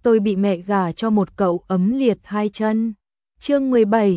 tôi bị mẹ gả cho một cậu ấm liệt hai chân. Chương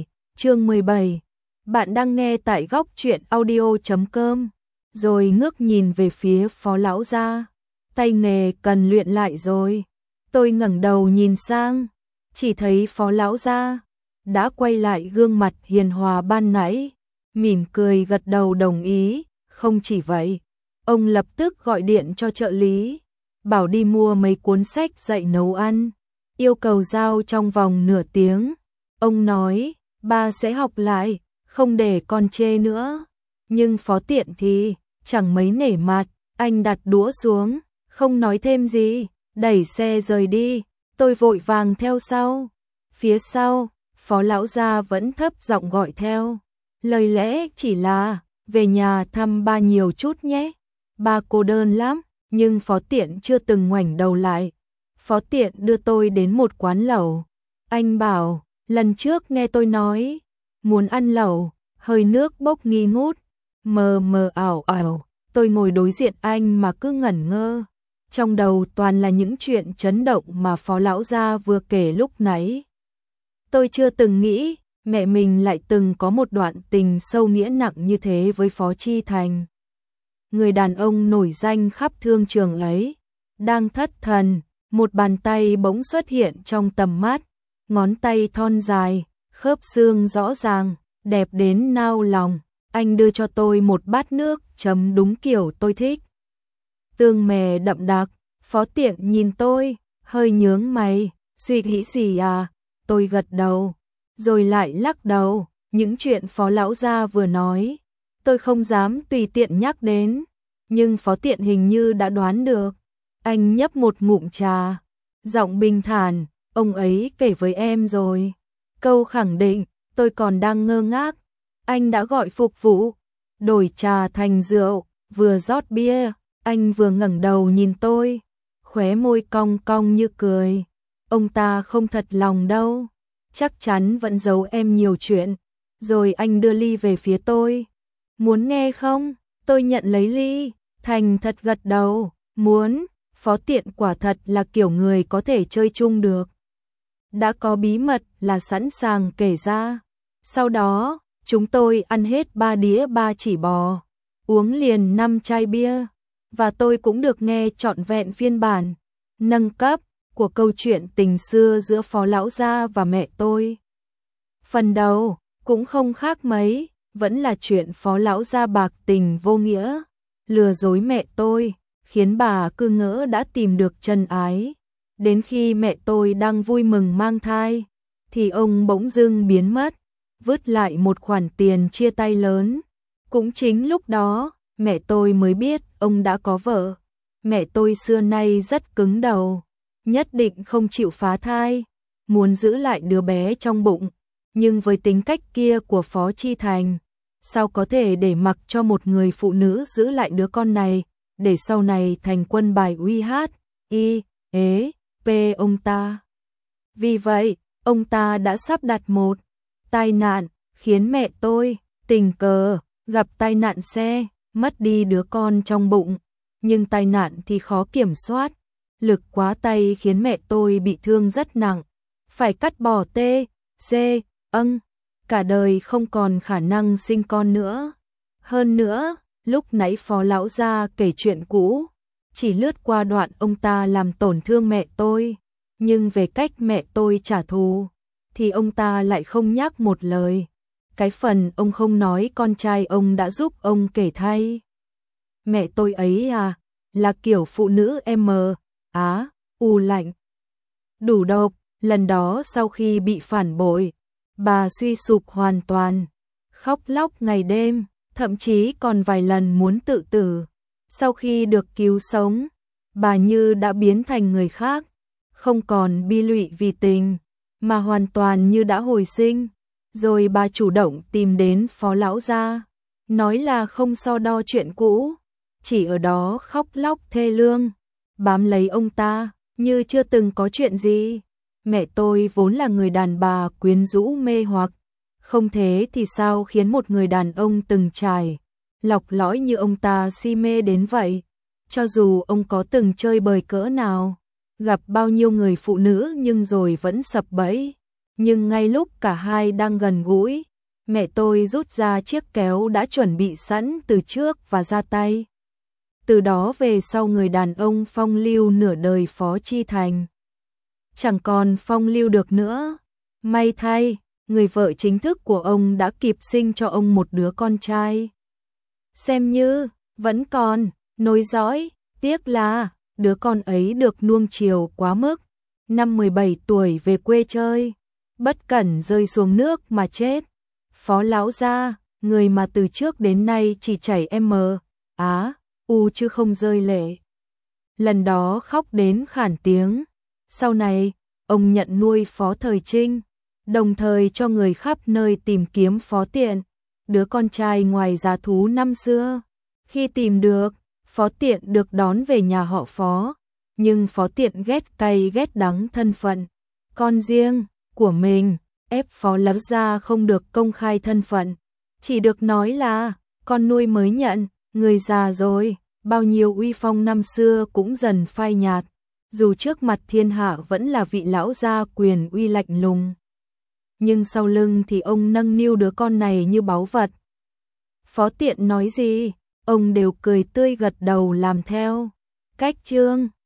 17. Bạn đang nghe tại góc truyện audio.com. Rồi ngước nhìn về phía Phó lão gia. Tay nghề cần luyện lại rồi. Tôi ngẩng đầu nhìn sang, chỉ thấy Phó lão gia đã quay lại gương mặt hiền hòa ban nãy, mỉm cười gật đầu đồng ý. Không chỉ vậy, ông lập tức gọi điện cho trợ lý, bảo đi mua mấy cuốn sách dạy nấu ăn, yêu cầu giao trong vòng nửa tiếng. Ông nói, ba sẽ học lại, không để con chê nữa. Nhưng Phó Tiện thì chẳng mấy nể mặt, anh đặt đũa xuống, không nói thêm gì, đẩy xe rời đi. Tôi vội vàng theo sau. Phía sau, Phó lão gia vẫn thấp giọng gọi theo. Lời lẽ chỉ là, về nhà thăm ba nhiều chút nhé. Ba cô đơn lắm, nhưng Phó Tiện chưa từng ngoảnh đầu lại. Phó Tiện đưa tôi đến một quán lẩu. Anh bảo, lần trước nghe tôi nói, muốn ăn lẩu, hơi nước bốc nghi ngút, mờ mờ ảo ảo. Tôi ngồi đối diện anh mà cứ ngẩn ngơ. Trong đầu toàn là những chuyện chấn động mà Phó lão gia vừa kể lúc nãy. Tôi chưa từng nghĩ mẹ mình lại từng có một đoạn tình sâu nghĩa nặng như thế với Phó Chi Thành. Người đàn ông nổi danh khắp thương trường ấy, đang thất thần, một bàn tay bỗng xuất hiện trong tầm mắt, ngón tay thon dài, khớp xương rõ ràng, đẹp đến nao lòng. Anh đưa cho tôi một bát nước chấm đúng kiểu tôi thích. Tương mè đậm đặc. Phó Tiện nhìn tôi, hơi nhướng mày, suy nghĩ gì à? Tôi gật đầu, rồi lại lắc đầu. Những chuyện Phó lão gia vừa nói, tôi không dám tùy tiện nhắc đến, nhưng Phó Tiện hình như đã đoán được. Anh nhấp một ngụm trà, giọng bình thản, ông ấy kể với em rồi. Câu khẳng định, tôi còn đang ngơ ngác. Anh đã gọi phục vụ, đổi trà thành rượu, vừa rót bia, anh vừa ngẩng đầu nhìn tôi, khóe môi cong cong như cười. Ông ta không thật lòng đâu, chắc chắn vẫn giấu em nhiều chuyện. Rồi anh đưa ly về phía tôi. Muốn nghe không? Tôi nhận lấy ly, thành thật gật đầu, muốn. Phó Tiện quả thật là kiểu người có thể chơi chung được. Đã có bí mật là sẵn sàng kể ra. Sau đó, chúng tôi ăn hết 3 đĩa ba chỉ bò, uống liền 5 chai bia, và tôi cũng được nghe trọn vẹn phiên bản nâng cấp của câu chuyện tình xưa giữa Phó lão gia và mẹ tôi. Phần đầu cũng không khác mấy, vẫn là chuyện Phó lão gia bạc tình vô nghĩa, lừa dối mẹ tôi, khiến bà cứ ngỡ đã tìm được chân ái. Đến khi mẹ tôi đang vui mừng mang thai, thì ông bỗng dưng biến mất, vứt lại một khoản tiền chia tay lớn. Cũng chính lúc đó, mẹ tôi mới biết ông đã có vợ. Mẹ tôi xưa nay rất cứng đầu, nhất định không chịu phá thai, muốn giữ lại đứa bé trong bụng. Nhưng với tính cách kia của Phó Chi Thành, sao có thể để mặc cho một người phụ nữ giữ lại đứa con này, để sau này thành quân bài uy hát, y, ế, p ông ta. Vì vậy, ông ta đã sắp đặt một tai nạn, khiến mẹ tôi tình cờ gặp tai nạn xe, mất đi đứa con trong bụng. Nhưng tai nạn thì khó kiểm soát, lực quá tay khiến mẹ tôi bị thương rất nặng, phải cắt bỏ T, C, cả đời không còn khả năng sinh con nữa. Hơn nữa, lúc nãy Phó lão gia kể chuyện cũ, chỉ lướt qua đoạn ông ta làm tổn thương mẹ tôi, nhưng về cách mẹ tôi trả thù, thì ông ta lại không nhắc một lời. Cái phần ông không nói con trai ông đã giúp ông kể thay. Mẹ tôi ấy à, là kiểu phụ nữ lạnh. Đủ độc, lần đó sau khi bị phản bội, bà suy sụp hoàn toàn, khóc lóc ngày đêm, thậm chí còn vài lần muốn tự tử. Sau khi được cứu sống, bà như đã biến thành người khác, không còn bi lụy vì tình, mà hoàn toàn như đã hồi sinh. Rồi bà chủ động tìm đến Phó lão gia, nói là không so đo chuyện cũ, chỉ ở đó khóc lóc thê lương, bám lấy ông ta, như chưa từng có chuyện gì. Mẹ tôi vốn là người đàn bà quyến rũ mê hoặc, không thế thì sao khiến một người đàn ông từng trải lọc lõi như ông ta si mê đến vậy. Cho dù ông có từng chơi bời cỡ nào, gặp bao nhiêu người phụ nữ nhưng rồi vẫn sập bẫy. Nhưng ngay lúc cả hai đang gần gũi, mẹ tôi rút ra chiếc kéo đã chuẩn bị sẵn từ trước và ra tay. Từ đó về sau người đàn ông phong lưu nửa đời Phó Chi Thành chẳng còn phong lưu được nữa. May thay, người vợ chính thức của ông đã kịp sinh cho ông một đứa con trai. Xem như vẫn còn nối dõi, tiếc là đứa con ấy được nuông chiều quá mức. Năm 17 tuổi về quê chơi, bất cẩn rơi xuống nước mà chết. Phó lão gia, người mà từ trước đến nay chỉ chảy u chứ không rơi lệ. Lần đó khóc đến khản tiếng. Sau này, ông nhận nuôi Phó Thời Trinh, đồng thời cho người khắp nơi tìm kiếm Phó Tiện, đứa con trai ngoài giá thú năm xưa. Khi tìm được, Phó Tiện được đón về nhà họ Phó, nhưng Phó Tiện ghét cay ghét đắng thân phận con riêng của mình, ép Phó lão gia không được công khai thân phận, chỉ được nói là con nuôi mới nhận. Người già rồi, bao nhiêu uy phong năm xưa cũng dần phai nhạt, dù trước mặt thiên hạ vẫn là vị lão gia quyền uy lạnh lùng. Nhưng sau lưng thì ông nâng niu đứa con này như báu vật. Phó Tiện nói gì, ông đều cười tươi gật đầu làm theo. Cách chương